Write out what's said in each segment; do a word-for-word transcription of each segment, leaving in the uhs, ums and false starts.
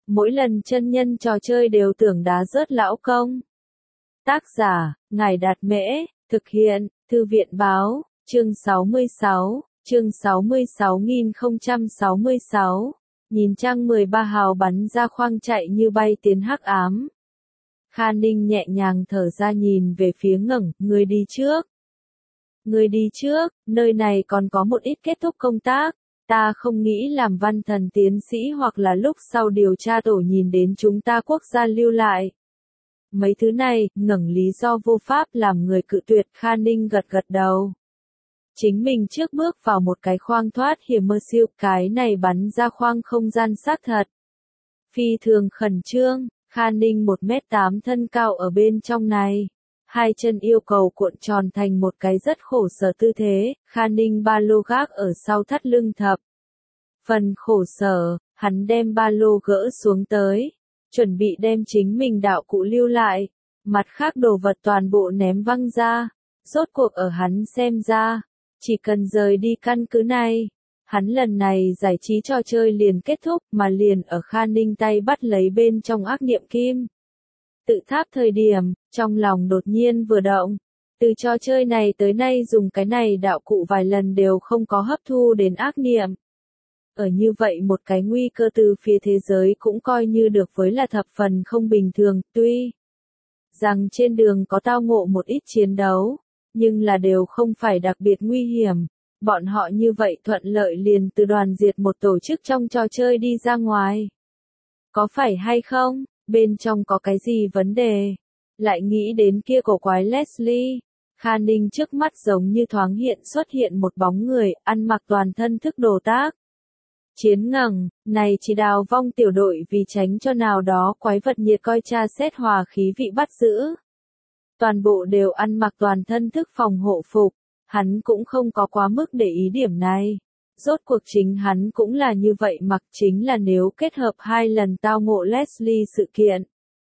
mỗi lần chân nhân trò chơi đều tưởng đá rớt lão công. Tác giả, Ngài Đạt Mễ, thực hiện, Thư viện Báo, chương sáu mươi sáu, chương sáu mươi sáu nghìn không trăm sáu mươi sáu, nhìn trăng mười ba hào bắn ra khoang chạy như bay tiến hắc ám. Kha Ninh nhẹ nhàng thở ra nhìn về phía ngẩng, người đi trước. Người đi trước, nơi này còn có một ít kết thúc công tác. Ta không nghĩ làm văn thần tiến sĩ hoặc là lúc sau điều tra tổ nhìn đến chúng ta quốc gia lưu lại. Mấy thứ này, ngẩng lý do vô pháp làm người cự tuyệt. Kha Ninh gật gật đầu. Chính mình trước bước vào một cái khoang thoát hiểm mơ siêu, cái này bắn ra khoang không gian xác thật. Phi thường khẩn trương, Kha Ninh một mét tám thân cao ở bên trong này. Hai chân yêu cầu cuộn tròn thành một cái rất khổ sở tư thế, Kha Ninh ba lô gác ở sau thắt lưng thập. Phần khổ sở, hắn đem ba lô gỡ xuống tới, chuẩn bị đem chính mình đạo cụ lưu lại, mặt khác đồ vật toàn bộ ném văng ra. Rốt cuộc ở hắn xem ra, chỉ cần rời đi căn cứ này, hắn lần này giải trí trò chơi liền kết thúc, mà liền ở Kha Ninh tay bắt lấy bên trong ác niệm kim tự tháp thời điểm, trong lòng đột nhiên vừa động. Từ trò chơi này tới nay dùng cái này đạo cụ vài lần đều không có hấp thu đến ác niệm. Ở như vậy một cái nguy cơ từ phía thế giới cũng coi như được với là thập phần không bình thường, tuy rằng trên đường có tao ngộ một ít chiến đấu, nhưng là đều không phải đặc biệt nguy hiểm. Bọn họ như vậy thuận lợi liền từ đoàn diệt một tổ chức trong trò chơi đi ra ngoài. Có phải hay không? Bên trong có cái gì vấn đề? Lại nghĩ đến kia cổ quái Leslie. Kha Ninh trước mắt giống như thoáng hiện xuất hiện một bóng người, ăn mặc toàn thân thức đồ tác. Chiến ngẩng, này chỉ đào vong tiểu đội vì tránh cho nào đó quái vật nhiệt coi tra xét hòa khí vị bắt giữ. Toàn bộ đều ăn mặc toàn thân thức phòng hộ phục, hắn cũng không có quá mức để ý điểm này. Rốt cuộc chính hắn cũng là như vậy, mặc chính là nếu kết hợp hai lần tao ngộ Leslie sự kiện.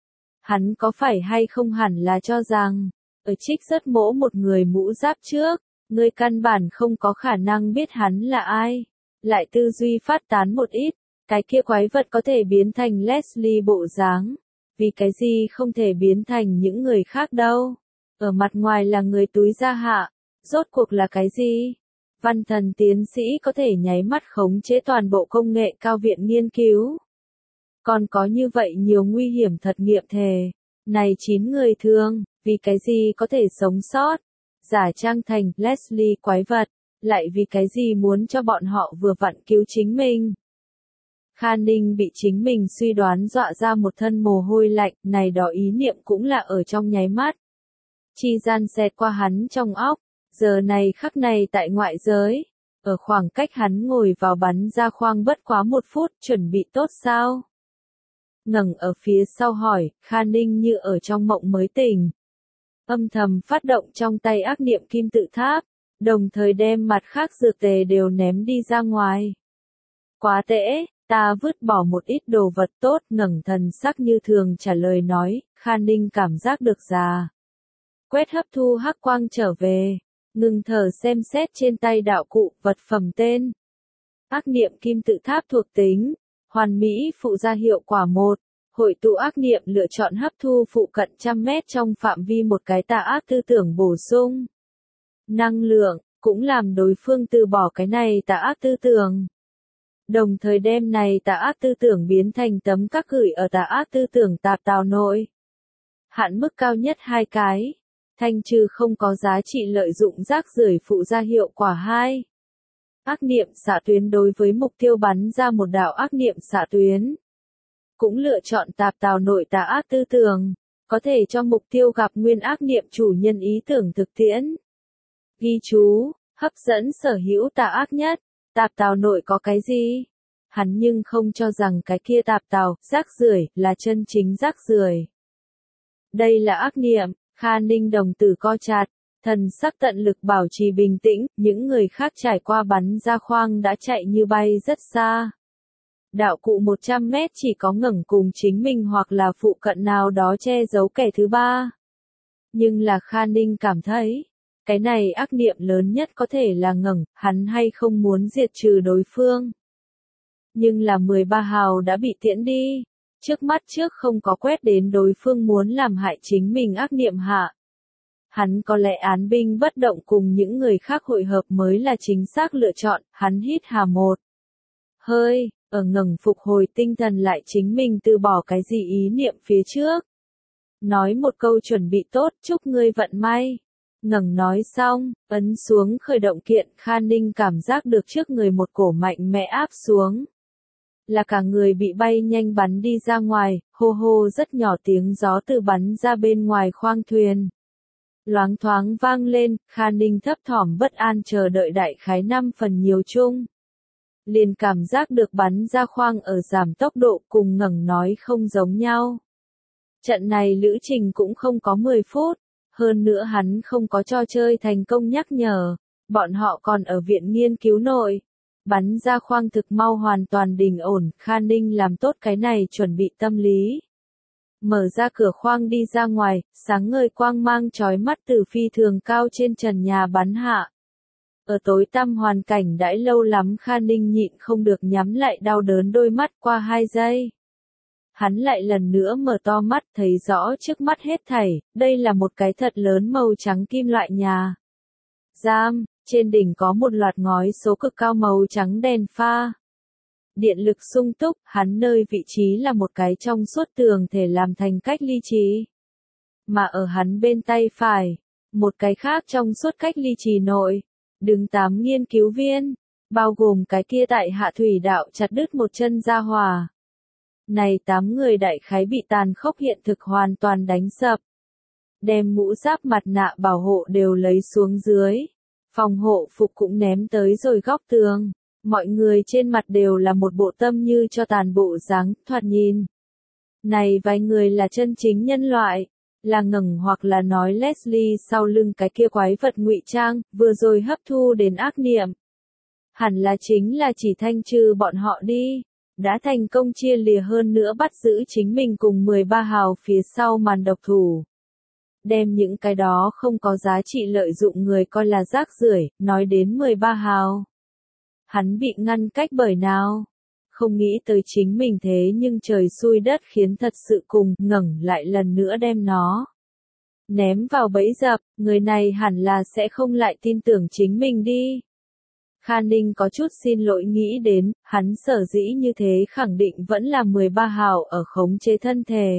Hắn có phải hay không hẳn là cho rằng, ở trích rất mỗ một người mũ giáp trước, người căn bản không có khả năng biết hắn là ai. Lại tư duy phát tán một ít, cái kia quái vật có thể biến thành Leslie bộ dáng. Vì cái gì không thể biến thành những người khác đâu. Ở mặt ngoài là người túi da hạ, rốt cuộc là cái gì? Văn thần tiến sĩ có thể nháy mắt khống chế toàn bộ công nghệ cao viện nghiên cứu. Còn có như vậy nhiều nguy hiểm thật nghiệm thề. Này chín người thương, vì cái gì có thể sống sót? Giả trang thành Leslie quái vật, lại vì cái gì muốn cho bọn họ vừa vặn cứu chính mình? Kha Ninh bị chính mình suy đoán dọa ra một thân mồ hôi lạnh, này đó ý niệm cũng là ở trong nháy mắt. Chi gian xẹt qua hắn trong óc. Giờ này khắc này tại ngoại giới, ở khoảng cách hắn ngồi vào bắn ra khoang bất quá một phút, chuẩn bị tốt sao? Ngẩng ở phía sau hỏi, Kha Ninh như ở trong mộng mới tỉnh. Âm thầm phát động trong tay ác niệm kim tự tháp, đồng thời đem mặt khác dược tề đều ném đi ra ngoài. Quá tệ, ta vứt bỏ một ít đồ vật tốt, ngẩng thần sắc như thường trả lời nói. Kha Ninh cảm giác được già. Quét hấp thu hắc quang trở về. Ngừng thở xem xét trên tay đạo cụ, vật phẩm tên. Ác niệm kim tự tháp thuộc tính. Hoàn mỹ phụ gia hiệu quả một. Hội tụ ác niệm lựa chọn hấp thu phụ cận trăm mét trong phạm vi một cái tà ác tư tưởng bổ sung. Năng lượng, cũng làm đối phương từ bỏ cái này tà ác tư tưởng. Đồng thời đem này tà ác tư tưởng biến thành tấm các gửi ở tà ác tư tưởng tạp tào nội. Hạn mức cao nhất hai cái. Thanh trừ không có giá trị lợi dụng rác rưởi phụ gia hiệu quả hai. Ác niệm xạ tuyến đối với mục tiêu bắn ra một đạo ác niệm xạ tuyến. Cũng lựa chọn tạp tào nội tà ác tư tưởng, có thể cho mục tiêu gặp nguyên ác niệm chủ nhân ý tưởng thực tiễn. Ghi chú, hấp dẫn sở hữu tà ác nhất, tạp tào nội có cái gì? Hắn nhưng không cho rằng cái kia tạp tào, rác rưởi là chân chính rác rưởi. Đây là ác niệm. Kha Ninh đồng tử co chặt, thần sắc tận lực bảo trì bình tĩnh, những người khác trải qua bắn ra khoang đã chạy như bay rất xa. Đạo cụ một trăm mét chỉ có ngẩng cùng chính mình hoặc là phụ cận nào đó che giấu kẻ thứ ba. Nhưng là Kha Ninh cảm thấy, cái này ác niệm lớn nhất có thể là ngẩng, hắn hay không muốn diệt trừ đối phương. Nhưng là mười ba hào đã bị tiễn đi. trước mắt trước không có quét đến đối phương muốn làm hại chính mình ác niệm hạ. Hắn có lẽ án binh bất động cùng những người khác hội hợp mới là chính xác lựa chọn, hắn hít hà một hơi, ở ngẩng phục hồi tinh thần lại chính mình từ bỏ cái gì ý niệm phía trước. Nói một câu chuẩn bị tốt, chúc ngươi vận may. Ngẩng nói xong, ấn xuống khởi động kiện, Kha Ninh cảm giác được trước người một cổ mạnh mẽ áp xuống. Là cả người bị bay nhanh bắn đi ra ngoài, hô hô rất nhỏ tiếng gió từ bắn ra bên ngoài khoang thuyền. Loáng thoáng vang lên, Kha Ninh thấp thỏm bất an chờ đợi đại khái năm phần nhiều chung. Liền cảm giác được bắn ra khoang ở giảm tốc độ cùng ngẩng nói không giống nhau. Trận này lữ trình cũng không có mười phút, hơn nữa hắn không có trò chơi thành công nhắc nhở, bọn họ còn ở viện nghiên cứu nội. Bắn ra khoang thực mau hoàn toàn đình ổn, Kha Ninh làm tốt cái này chuẩn bị tâm lý. Mở ra cửa khoang đi ra ngoài, sáng ngời quang mang chói mắt từ phi thường cao trên trần nhà bắn hạ. Ở tối tăm hoàn cảnh đãi lâu lắm Kha Ninh nhịn không được nhắm lại đau đớn đôi mắt qua hai giây. Hắn lại lần nữa mở to mắt thấy rõ trước mắt hết thảy, đây là một cái thật lớn màu trắng kim loại nhà. Giam, trên đỉnh có một loạt ngói số cực cao màu trắng đèn pha. Điện lực sung túc, hắn nơi vị trí là một cái trong suốt tường thể làm thành cách ly trì. Mà ở hắn bên tay phải, một cái khác trong suốt cách ly trì nội, đứng tám nghiên cứu viên, bao gồm cái kia tại hạ thủy đạo chặt đứt một chân ra hòa. Này tám người đại khái bị tàn khốc hiện thực hoàn toàn đánh sập. Đem mũ giáp mặt nạ bảo hộ đều lấy xuống dưới. Phòng hộ phục cũng ném tới rồi góc tường. Mọi người trên mặt đều là một bộ tâm như cho tàn bộ dáng, thoạt nhìn. Này vài người là chân chính nhân loại, là ngẩng hoặc là nói Leslie sau lưng cái kia quái vật ngụy trang, vừa rồi hấp thu đến ác niệm. Hẳn là chính là chỉ thanh trừ bọn họ đi. Đã thành công chia lìa hơn nữa bắt giữ chính mình cùng mười ba hào phía sau màn độc thủ. Đem những cái đó không có giá trị lợi dụng người coi là rác rưởi, nói đến mười ba hào. Hắn bị ngăn cách bởi nào? Không nghĩ tới chính mình thế nhưng trời xui đất khiến thật sự cùng ngẩng lại lần nữa đem nó. Ném vào bẫy dập, người này hẳn là sẽ không lại tin tưởng chính mình đi. Kha Ninh có chút xin lỗi nghĩ đến, hắn sở dĩ như thế khẳng định vẫn là mười ba hào ở khống chế thân thể.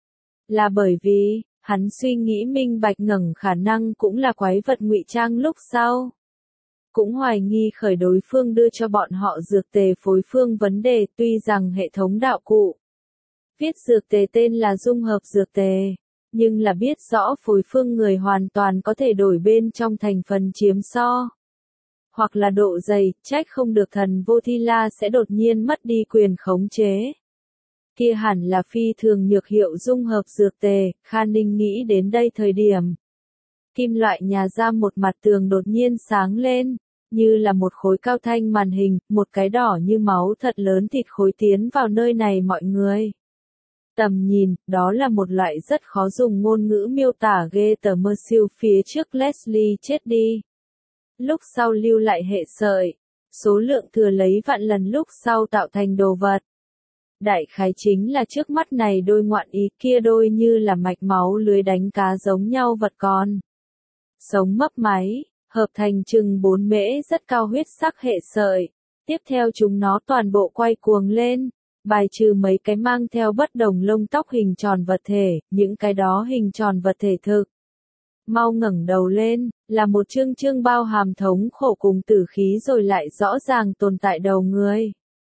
Là bởi vì, hắn suy nghĩ minh bạch ngẩng khả năng cũng là quái vật ngụy trang lúc sau. Cũng hoài nghi khởi đối phương đưa cho bọn họ dược tề phối phương vấn đề tuy rằng hệ thống đạo cụ. Viết dược tề tên là dung hợp dược tề, nhưng là biết rõ phối phương người hoàn toàn có thể đổi bên trong thành phần chiếm so. Hoặc là độ dày, trách không được thần vô thi la sẽ đột nhiên mất đi quyền khống chế. Kia hẳn là phi thường nhược hiệu dung hợp dược tề, Kha Ninh nghĩ đến đây thời điểm. Kim loại nhà giam một mặt tường đột nhiên sáng lên, như là một khối cao thanh màn hình, một cái đỏ như máu thật lớn thịt khối tiến vào nơi này mọi người. Tầm nhìn, đó là một loại rất khó dùng ngôn ngữ miêu tả ghê tởm mơ siêu phía trước Leslie chết đi. Lúc sau lưu lại hệ sợi, số lượng thừa lấy vạn lần lúc sau tạo thành đồ vật. Đại khái chính là trước mắt này đôi ngoạn ý kia đôi như là mạch máu lưới đánh cá giống nhau vật con. Sống mấp máy, hợp thành chừng bốn mễ rất cao huyết sắc hệ sợi. Tiếp theo chúng nó toàn bộ quay cuồng lên, bài trừ mấy cái mang theo bất đồng lông tóc hình tròn vật thể, những cái đó hình tròn vật thể thực. Mau ngẩng đầu lên, là một chương chương bao hàm thống khổ cùng tử khí rồi lại rõ ràng tồn tại đầu người.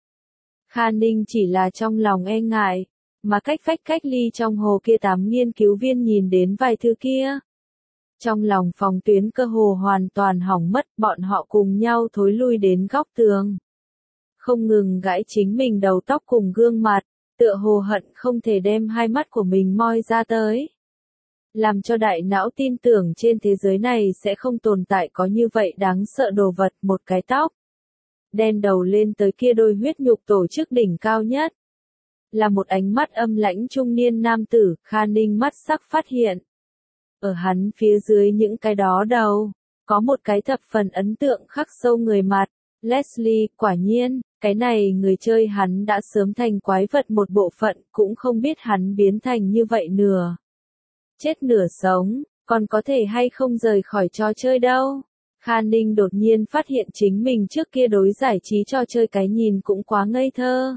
Kha Ninh chỉ là trong lòng e ngại, mà cách phách cách ly trong hồ kia tám nghiên cứu viên nhìn đến vài thứ kia. Trong lòng phòng tuyến cơ hồ hoàn toàn hỏng mất, bọn họ cùng nhau thối lui đến góc tường. Không ngừng gãi chính mình đầu tóc cùng gương mặt, tựa hồ hận không thể đem hai mắt của mình moi ra tới. Làm cho đại não tin tưởng trên thế giới này sẽ không tồn tại có như vậy đáng sợ đồ vật, một cái tóc. Đen đầu lên tới kia đôi huyết nhục tổ chức đỉnh cao nhất. Là một ánh mắt âm lãnh trung niên nam tử, Kha Ninh mắt sắc phát hiện. Ở hắn phía dưới những cái đó đầu, có một cái thập phần ấn tượng khắc sâu người mặt. Leslie, quả nhiên, Cái này người chơi hắn đã sớm thành quái vật một bộ phận, cũng không biết hắn biến thành như vậy nửa chết nửa sống, còn có thể hay không rời khỏi trò chơi đâu. Kha Ninh đột nhiên phát hiện chính mình trước kia đối giải trí trò chơi cái nhìn cũng quá ngây thơ.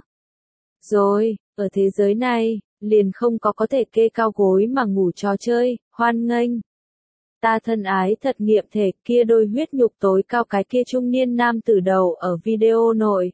Rồi, ở thế giới này, liền không có có thể kê cao gối mà ngủ trò chơi, hoan nghênh. Ta thân ái thật nghiệm thể kia đôi huyết nhục tối cao cái kia trung niên nam tử đầu ở video nội.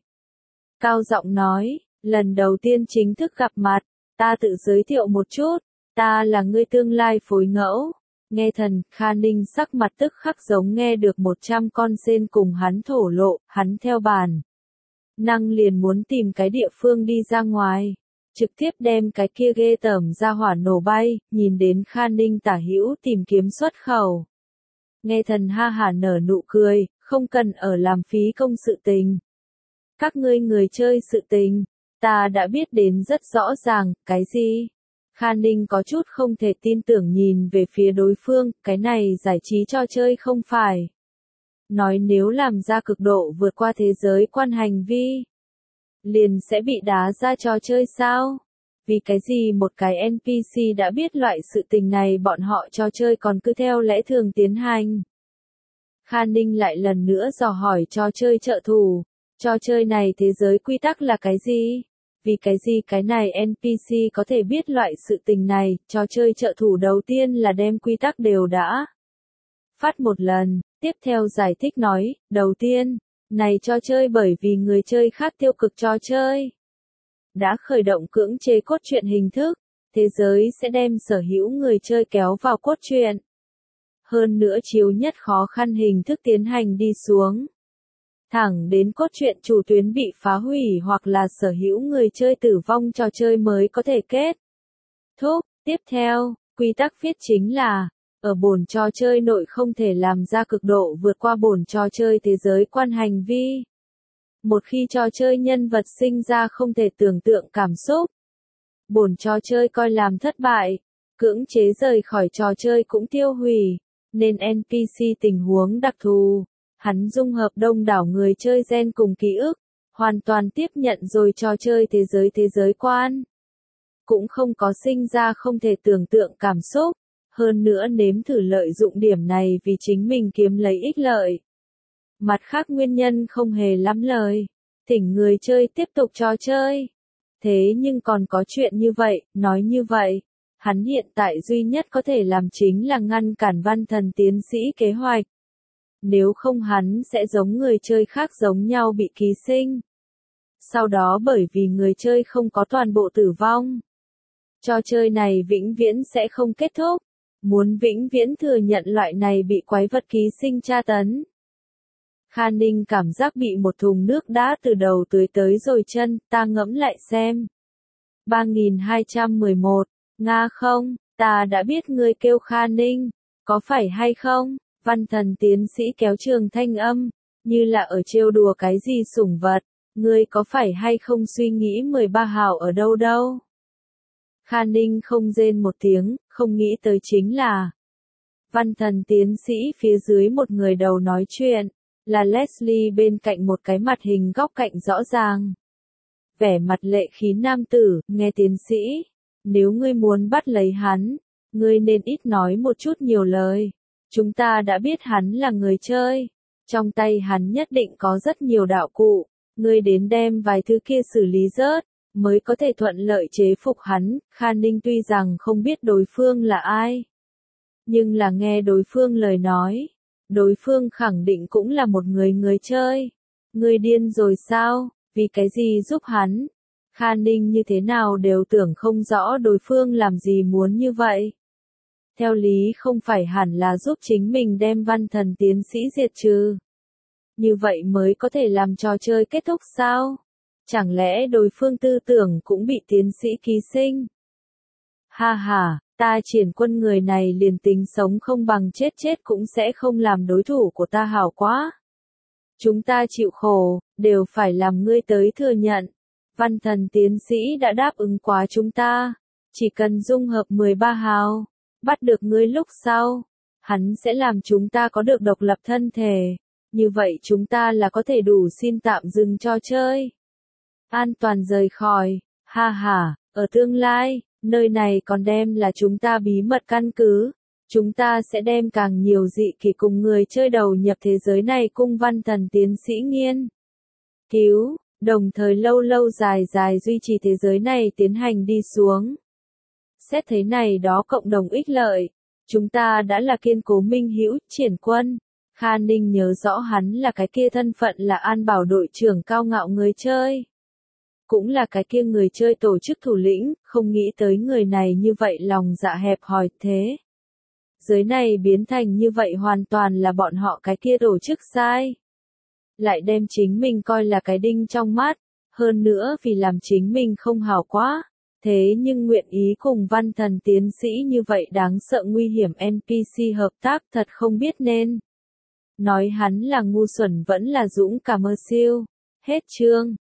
Cao giọng nói, lần đầu tiên chính thức gặp mặt, ta tự giới thiệu một chút, ta là ngươi tương lai phối ngẫu. Nghe thần, Kha Ninh sắc mặt tức khắc giống nghe được một trăm con sên cùng hắn thổ lộ, hắn theo bản năng liền muốn tìm cái địa phương đi ra ngoài, trực tiếp đem cái kia ghê tởm ra hỏa nổ bay, nhìn đến Kha Ninh tả hữu tìm kiếm xuất khẩu. Nghe thần ha hả nở nụ cười, không cần ở làm phí công sự tình. Các ngươi người chơi sự tình, ta đã biết đến rất rõ ràng, cái gì? Kha Ninh có chút không thể tin tưởng nhìn về phía đối phương, cái này giải trí trò chơi không phải. Nói nếu làm ra cực độ vượt qua thế giới quan hành vi, liền sẽ bị đá ra trò chơi sao? Vì cái gì một cái en pê xê đã biết loại sự tình này bọn họ trò chơi còn cứ theo lẽ thường tiến hành. Kha Ninh lại lần nữa dò hỏi trò chơi trợ thủ, trò chơi này thế giới quy tắc là cái gì? Vì cái gì cái này en pê xê có thể biết loại sự tình này, trò chơi trợ thủ đầu tiên là đem quy tắc đều đã phát một lần, tiếp theo giải thích nói, đầu tiên, này trò chơi bởi vì người chơi khác tiêu cực trò chơi đã khởi động cưỡng chế cốt truyện hình thức, thế giới sẽ đem sở hữu người chơi kéo vào cốt truyện. Hơn nữa chiếu nhất khó khăn hình thức tiến hành đi xuống. Thẳng đến cốt truyện chủ tuyến bị phá hủy hoặc là sở hữu người chơi tử vong trò chơi mới có thể kết thúc. Tiếp theo, quy tắc viết chính là, ở bổn trò chơi nội không thể làm ra cực độ vượt qua bổn trò chơi thế giới quan hành vi. Một khi trò chơi nhân vật sinh ra không thể tưởng tượng cảm xúc, bổn trò chơi coi làm thất bại, cưỡng chế rời khỏi trò chơi cũng tiêu hủy, nên en pê xê tình huống đặc thù. Hắn dung hợp đông đảo người chơi gen cùng ký ức, hoàn toàn tiếp nhận rồi trò chơi thế giới thế giới quan. Cũng không có sinh ra không thể tưởng tượng cảm xúc, hơn nữa nếm thử lợi dụng điểm này vì chính mình kiếm lấy ích lợi. Mặt khác nguyên nhân không hề lắm lời, thỉnh người chơi tiếp tục trò chơi. Thế nhưng còn có chuyện như vậy, nói như vậy, hắn hiện tại duy nhất có thể làm chính là ngăn cản Văn Thần tiến sĩ kế hoạch. Nếu không hắn sẽ giống người chơi khác giống nhau bị ký sinh. Sau đó bởi vì người chơi không có toàn bộ tử vong, trò chơi này vĩnh viễn sẽ không kết thúc. Muốn vĩnh viễn thừa nhận loại này bị quái vật ký sinh tra tấn. Kha Ninh cảm giác bị một thùng nước đá từ đầu tưới tới rồi chân, ta ngẫm lại xem. ba nghìn hai trăm mười một, Nga không, ta đã biết ngươi kêu Kha Ninh, có phải hay không? Văn Thần tiến sĩ kéo trường thanh âm, như là ở trêu đùa cái gì sủng vật, ngươi có phải hay không suy nghĩ mười ba hào ở đâu đâu? Kha Ninh không rên một tiếng, không nghĩ tới chính là Văn Thần tiến sĩ phía dưới một người đầu nói chuyện, là Leslie bên cạnh một cái mặt hình góc cạnh rõ ràng. Vẻ mặt lệ khí nam tử, nghe tiến sĩ, nếu ngươi muốn bắt lấy hắn, ngươi nên ít nói một chút nhiều lời. Chúng ta đã biết hắn là người chơi, trong tay hắn nhất định có rất nhiều đạo cụ, ngươi đến đem vài thứ kia xử lý rớt, mới có thể thuận lợi chế phục hắn. Kha Ninh tuy rằng không biết đối phương là ai, nhưng là nghe đối phương lời nói, đối phương khẳng định cũng là một người người chơi. Ngươi điên rồi sao, vì cái gì giúp hắn? Kha Ninh như thế nào đều tưởng không rõ đối phương làm gì muốn như vậy. Theo lý không phải hẳn là giúp chính mình đem Văn Thần tiến sĩ diệt trừ. Như vậy mới có thể làm trò chơi kết thúc sao? Chẳng lẽ đối phương tư tưởng cũng bị tiến sĩ ký sinh? Ha ha, ta triển quân người này liền tính sống không bằng chết chết cũng sẽ không làm đối thủ của ta hảo quá. Chúng ta chịu khổ, đều phải làm ngươi tới thừa nhận. Văn Thần tiến sĩ đã đáp ứng quá chúng ta, chỉ cần dung hợp mười ba hào, bắt được ngươi lúc sau, hắn sẽ làm chúng ta có được độc lập thân thể, như vậy chúng ta là có thể đủ xin tạm dừng trò chơi. An toàn rời khỏi, ha ha, ở tương lai, nơi này còn đem là chúng ta bí mật căn cứ. Chúng ta sẽ đem càng nhiều dị kỷ cùng người chơi đầu nhập thế giới này cung văn thần tiến sĩ nghiên cứu, đồng thời lâu lâu dài dài duy trì thế giới này tiến hành đi xuống. Xét thế này đó cộng đồng ích lợi, chúng ta đã là kiên cố minh hữu, Triển Quân. Kha Ninh nhớ rõ hắn là cái kia thân phận là an bảo đội trưởng cao ngạo người chơi. Cũng là cái kia người chơi tổ chức thủ lĩnh, không nghĩ tới người này như vậy lòng dạ hẹp hòi thế. Giới này biến thành như vậy hoàn toàn là bọn họ cái kia tổ chức sai. Lại đem chính mình coi là cái đinh trong mắt, hơn nữa vì làm chính mình không hào quá. Thế nhưng nguyện ý cùng văn thần tiến sĩ như vậy đáng sợ nguy hiểm en pê xê hợp tác thật không biết nên. Nói hắn là ngu xuẩn vẫn là dũng cảm mơ siêu. Hết chương.